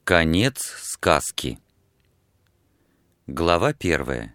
Конец сказки. Глава 1.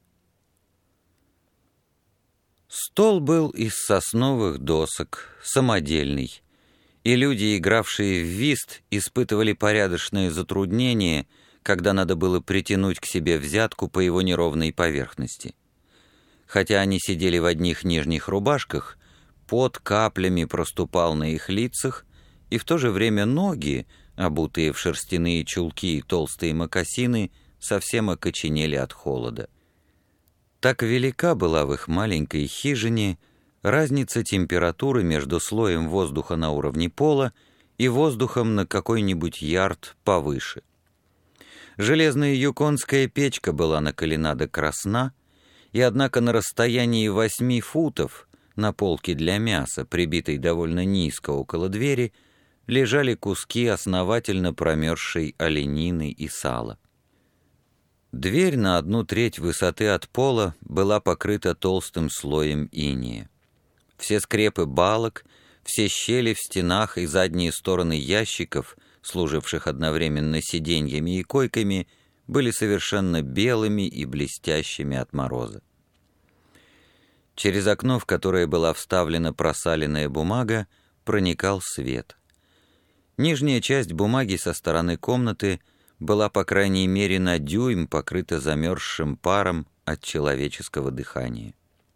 Стол был из сосновых досок, самодельный, и люди, игравшие в вист, испытывали порядочное затруднение, когда надо было притянуть к себе взятку по его неровной поверхности. Хотя они сидели в одних нижних рубашках, пот каплями проступал на их лицах, и в то же время ноги, обутые в шерстяные чулки и толстые мокасины, совсем окоченели от холода. Так велика была в их маленькой хижине разница температуры между слоем воздуха на уровне пола и воздухом на какой-нибудь ярд повыше. Железная юконская печка была накалена до красна, и однако на расстоянии 8 футов на полке для мяса, прибитой довольно низко около двери, лежали куски основательно промерзшей оленины и сала. Дверь на 1/3 высоты от пола была покрыта толстым слоем инея. Все скрепы балок, все щели в стенах и задние стороны ящиков, служивших одновременно сиденьями и койками, были совершенно белыми и блестящими от мороза. Через окно, в которое была вставлена просаленная бумага, проникал свет. Нижняя часть бумаги со стороны комнаты была, по крайней мере, на дюйм покрыта замерзшим паром от человеческого дыхания.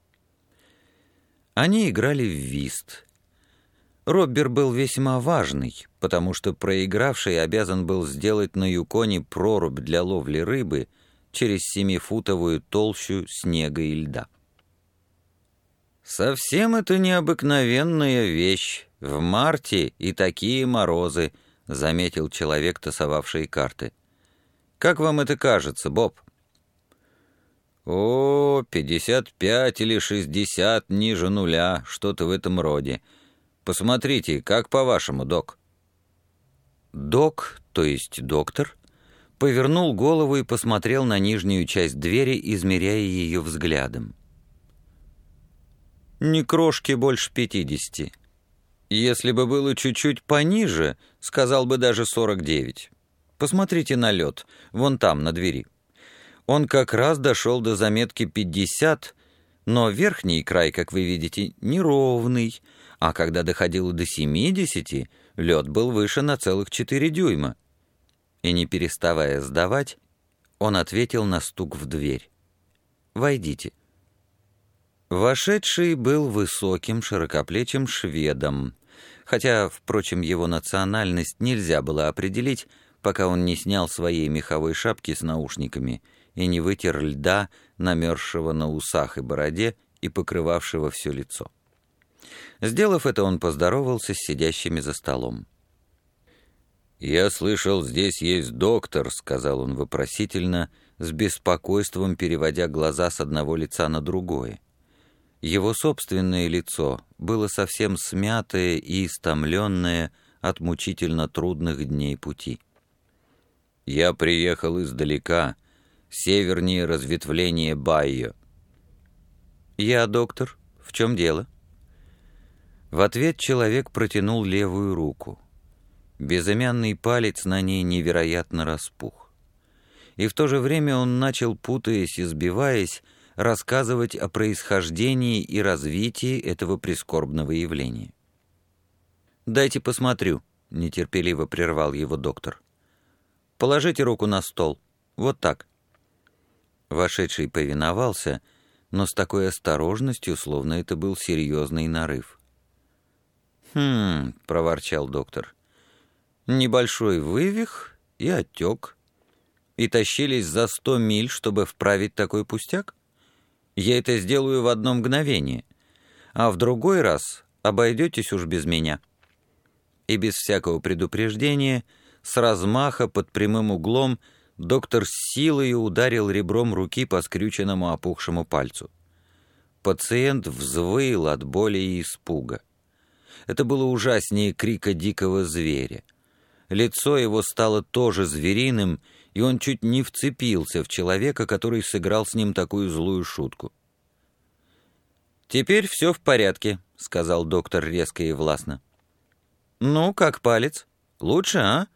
Они играли в вист. Роббер был весьма важный, потому что проигравший обязан был сделать на Юконе прорубь для ловли рыбы через 7-футовую толщу снега и льда. «Совсем это необыкновенная вещь. В марте и такие морозы», — заметил человек, тасовавший карты. «Как вам это кажется, Боб?» «О, 55 или 60 ниже нуля, что-то в этом роде. Посмотрите, как по-вашему, док?» Док, то есть доктор, повернул голову и посмотрел на нижнюю часть двери, измеряя ее взглядом. «Ни крошки больше 50. Если бы было чуть-чуть пониже, сказал бы даже 49. Посмотрите на лед, вон там, на двери. Он как раз дошел до заметки 50, но верхний край, как вы видите, неровный, а когда доходило до 70, лед был выше на целых 4 дюйма». И не переставая сдавать, он ответил на стук в дверь. «Войдите». Вошедший был высоким, широкоплечим шведом, хотя, впрочем, его национальность нельзя было определить, пока он не снял своей меховой шапки с наушниками и не вытер льда, намерзшего на усах и бороде и покрывавшего все лицо. Сделав это, он поздоровался с сидящими за столом. «Я слышал, здесь есть доктор», — сказал он вопросительно, с беспокойством переводя глаза с одного лица на другое. Его собственное лицо было совсем смятое и истомленное от мучительно трудных дней пути. «Я приехал издалека, севернее разветвления Байо». «Я доктор. В чем дело?» В ответ человек протянул левую руку. Безымянный палец на ней невероятно распух. И в то же время он начал, путаясь и сбиваясь, рассказывать о происхождении и развитии этого прискорбного явления. «Дайте посмотрю», — нетерпеливо прервал его доктор. «Положите руку на стол. Вот так». Вошедший повиновался, но с такой осторожностью, словно это был серьезный нарыв. — проворчал доктор. «Небольшой вывих и отек. И тащились за 100 миль, чтобы вправить такой пустяк? Я это сделаю в одно мгновение, а в другой раз обойдетесь уж без меня». И без всякого предупреждения, с размаха под прямым углом, доктор с силой ударил ребром руки по скрюченному опухшему пальцу. Пациент взвыл от боли и испуга. Это было ужаснее крика дикого зверя. Лицо его стало тоже звериным, и он чуть не вцепился в человека, который сыграл с ним такую злую шутку. «Теперь все в порядке», — сказал доктор резко и властно. «Ну, как палец? Лучше, а?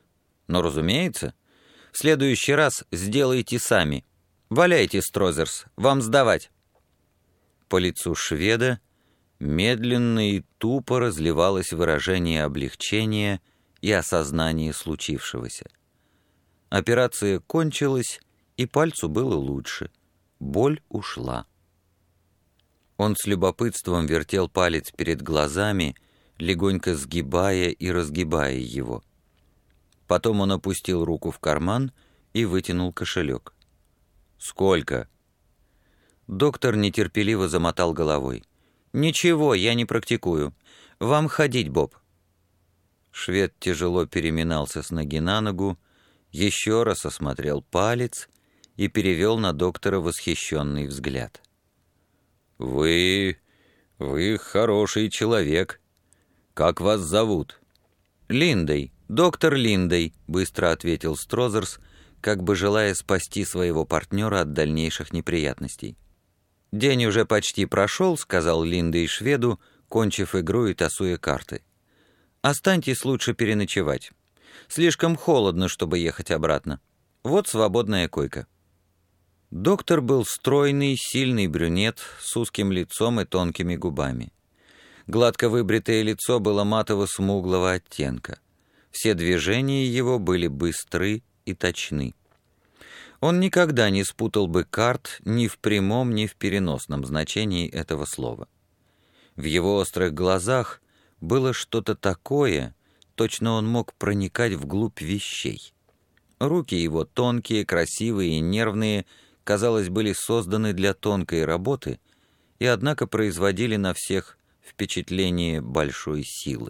Но, разумеется, в следующий раз сделайте сами. Валяйте, Строзерс, вам сдавать». По лицу шведа медленно и тупо разливалось выражение облегчения и осознания случившегося. Операция кончилась, и пальцу было лучше. Боль ушла. Он с любопытством вертел палец перед глазами, легонько сгибая и разгибая его. Потом он опустил руку в карман и вытянул кошелек. «Сколько?» Доктор нетерпеливо замотал головой. «Ничего, я не практикую. Вам ходить, Боб». Швед тяжело переминался с ноги на ногу, еще раз осмотрел палец и перевел на доктора восхищенный взгляд. «Вы хороший человек. Как вас зовут?» «Линдей, доктор Линдей», — быстро ответил Строзерс, как бы желая спасти своего партнера от дальнейших неприятностей. «День уже почти прошел», — сказал Линдей шведу, кончив игру и тасуя карты. «Останьтесь лучше переночевать. Слишком холодно, чтобы ехать обратно. Вот свободная койка». Доктор был стройный, сильный брюнет с узким лицом и тонкими губами. Гладко выбритое лицо было матово-смуглого оттенка. Все движения его были быстры и точны. Он никогда не спутал бы карт ни в прямом, ни в переносном значении этого слова. В его острых глазах было что-то такое, точно он мог проникать вглубь вещей. Руки его тонкие, красивые и нервные, казалось, были созданы для тонкой работы и, однако, производили на всех впечатление большой силы.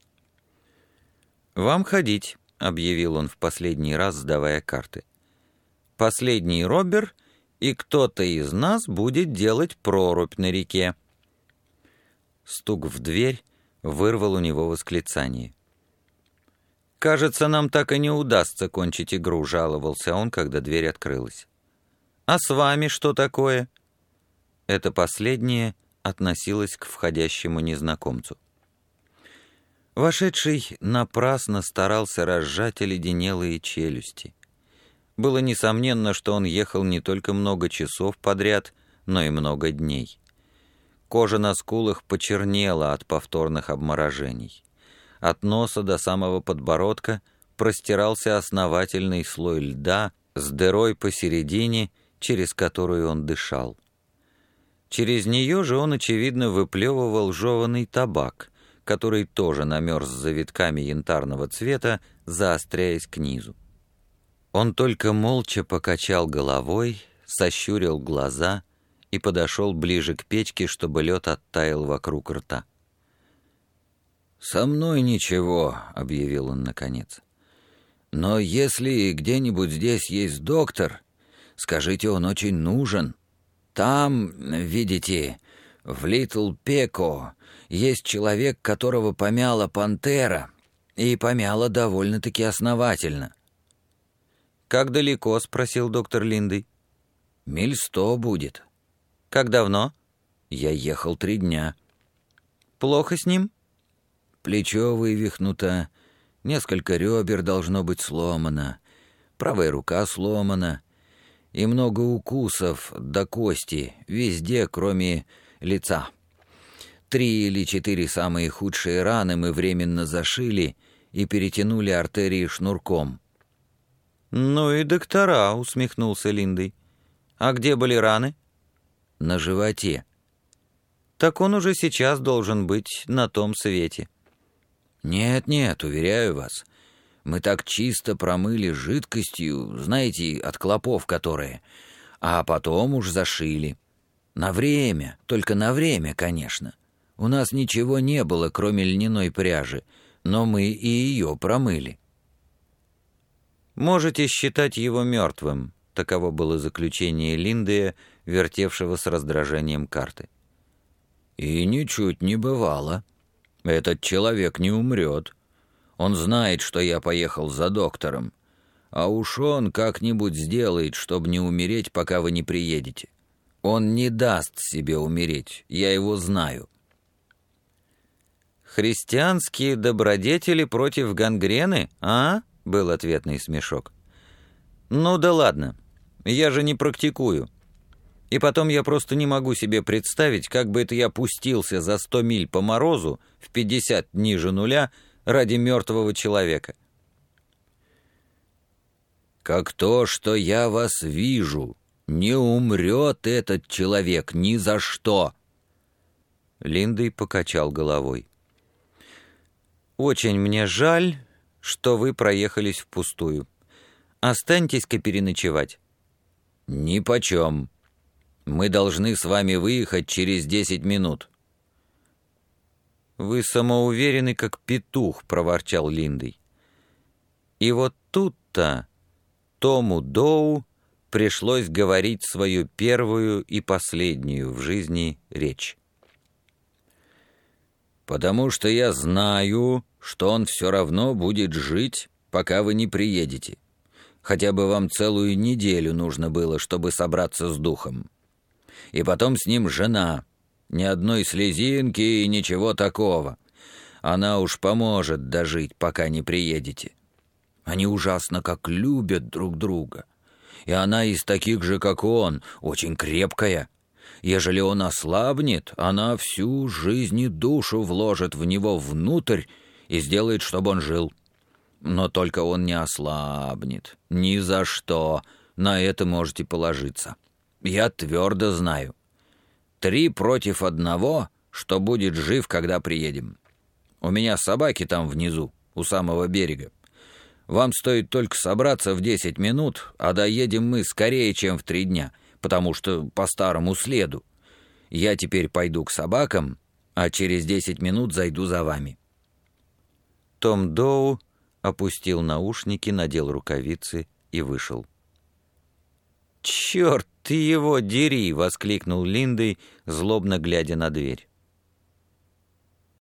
«Вам ходить», — объявил он в последний раз, сдавая карты. «Последний робер, и кто-то из нас будет делать прорубь на реке». Стук в дверь вырвал у него восклицание. «Кажется, нам так и не удастся кончить игру», — жаловался он, когда дверь открылась. «А с вами что такое?» Это последнее относилось к входящему незнакомцу. Вошедший напрасно старался разжать оледенелые челюсти. Было несомненно, что он ехал не только много часов подряд, но и много дней. Кожа на скулах почернела от повторных обморожений. От носа до самого подбородка простирался основательный слой льда с дырой посередине, через которую он дышал. Через нее же он, очевидно, выплевывал жеванный табак, который тоже намерз с завитками янтарного цвета, заостряясь к низу. Он только молча покачал головой, сощурил глаза и подошел ближе к печке, чтобы лед оттаял вокруг рта. «Со мной ничего», — объявил он наконец. «Но если где-нибудь здесь есть доктор, скажите, он очень нужен. Там, видите, в Литл Пеко есть человек, которого помяла пантера, и помяла довольно-таки основательно». «Как далеко?» — спросил доктор Линдей. «Миль 100 будет». «Как давно?» «Я ехал 3 дня». «Плохо с ним?» «Плечо вывихнуто, несколько ребер должно быть сломано, правая рука сломана, и много укусов до кости, везде, кроме лица. 3 или 4 самые худшие раны мы временно зашили и перетянули артерии шнурком». «Ну и доктора», — усмехнулся Линдей. «А где были раны?» «На животе». «Так он уже сейчас должен быть на том свете». «Нет, уверяю вас, мы так чисто промыли жидкостью, знаете, от клопов которые, а потом уж зашили. На время, только на время, конечно. У нас ничего не было, кроме льняной пряжи, но мы и ее промыли». «Можете считать его мертвым», — таково было заключение Линдея, вертевшего с раздражением карты. «И ничуть не бывало. Этот человек не умрет. Он знает, что я поехал за доктором. А уж он как-нибудь сделает, чтобы не умереть, пока вы не приедете. Он не даст себе умереть, я его знаю». «Христианские добродетели против гангрены, а?» — был ответный смешок. «Ну да ладно, я же не практикую. И потом я просто не могу себе представить, как бы это я пустился за 100 миль по морозу в 50 ниже нуля ради мертвого человека». «Как то, что я вас вижу, не умрет этот человек ни за что!» Линдей покачал головой. «Очень мне жаль, что вы проехались впустую. Останьтесь-ка переночевать». «Нипочем. Мы должны с вами выехать через 10 минут». «Вы самоуверенный, как петух», — проворчал Линдей. И вот тут-то Тому Доу пришлось говорить свою первую и последнюю в жизни речь. «Потому что я знаю, что он все равно будет жить, пока вы не приедете. Хотя бы вам целую неделю нужно было, чтобы собраться с духом. И потом с ним жена. Ни одной слезинки и ничего такого. Она уж поможет дожить, пока не приедете. Они ужасно как любят друг друга. И она из таких же, как он, очень крепкая. Ежели он ослабнет, она всю жизнь и душу вложит в него внутрь и сделает, чтобы он жил. Но только он не ослабнет. Ни за что. На это можете положиться. Я твердо знаю. 3 против 1, что будет жив, когда приедем. У меня собаки там внизу, у самого берега. Вам стоит только собраться в 10 минут, а доедем мы скорее, чем в 3 дня, потому что по старому следу. Я теперь пойду к собакам, а через 10 минут зайду за вами». Том Доу опустил наушники, надел рукавицы и вышел. «Черт ты его дери!» — воскликнул Линдей, злобно глядя на дверь.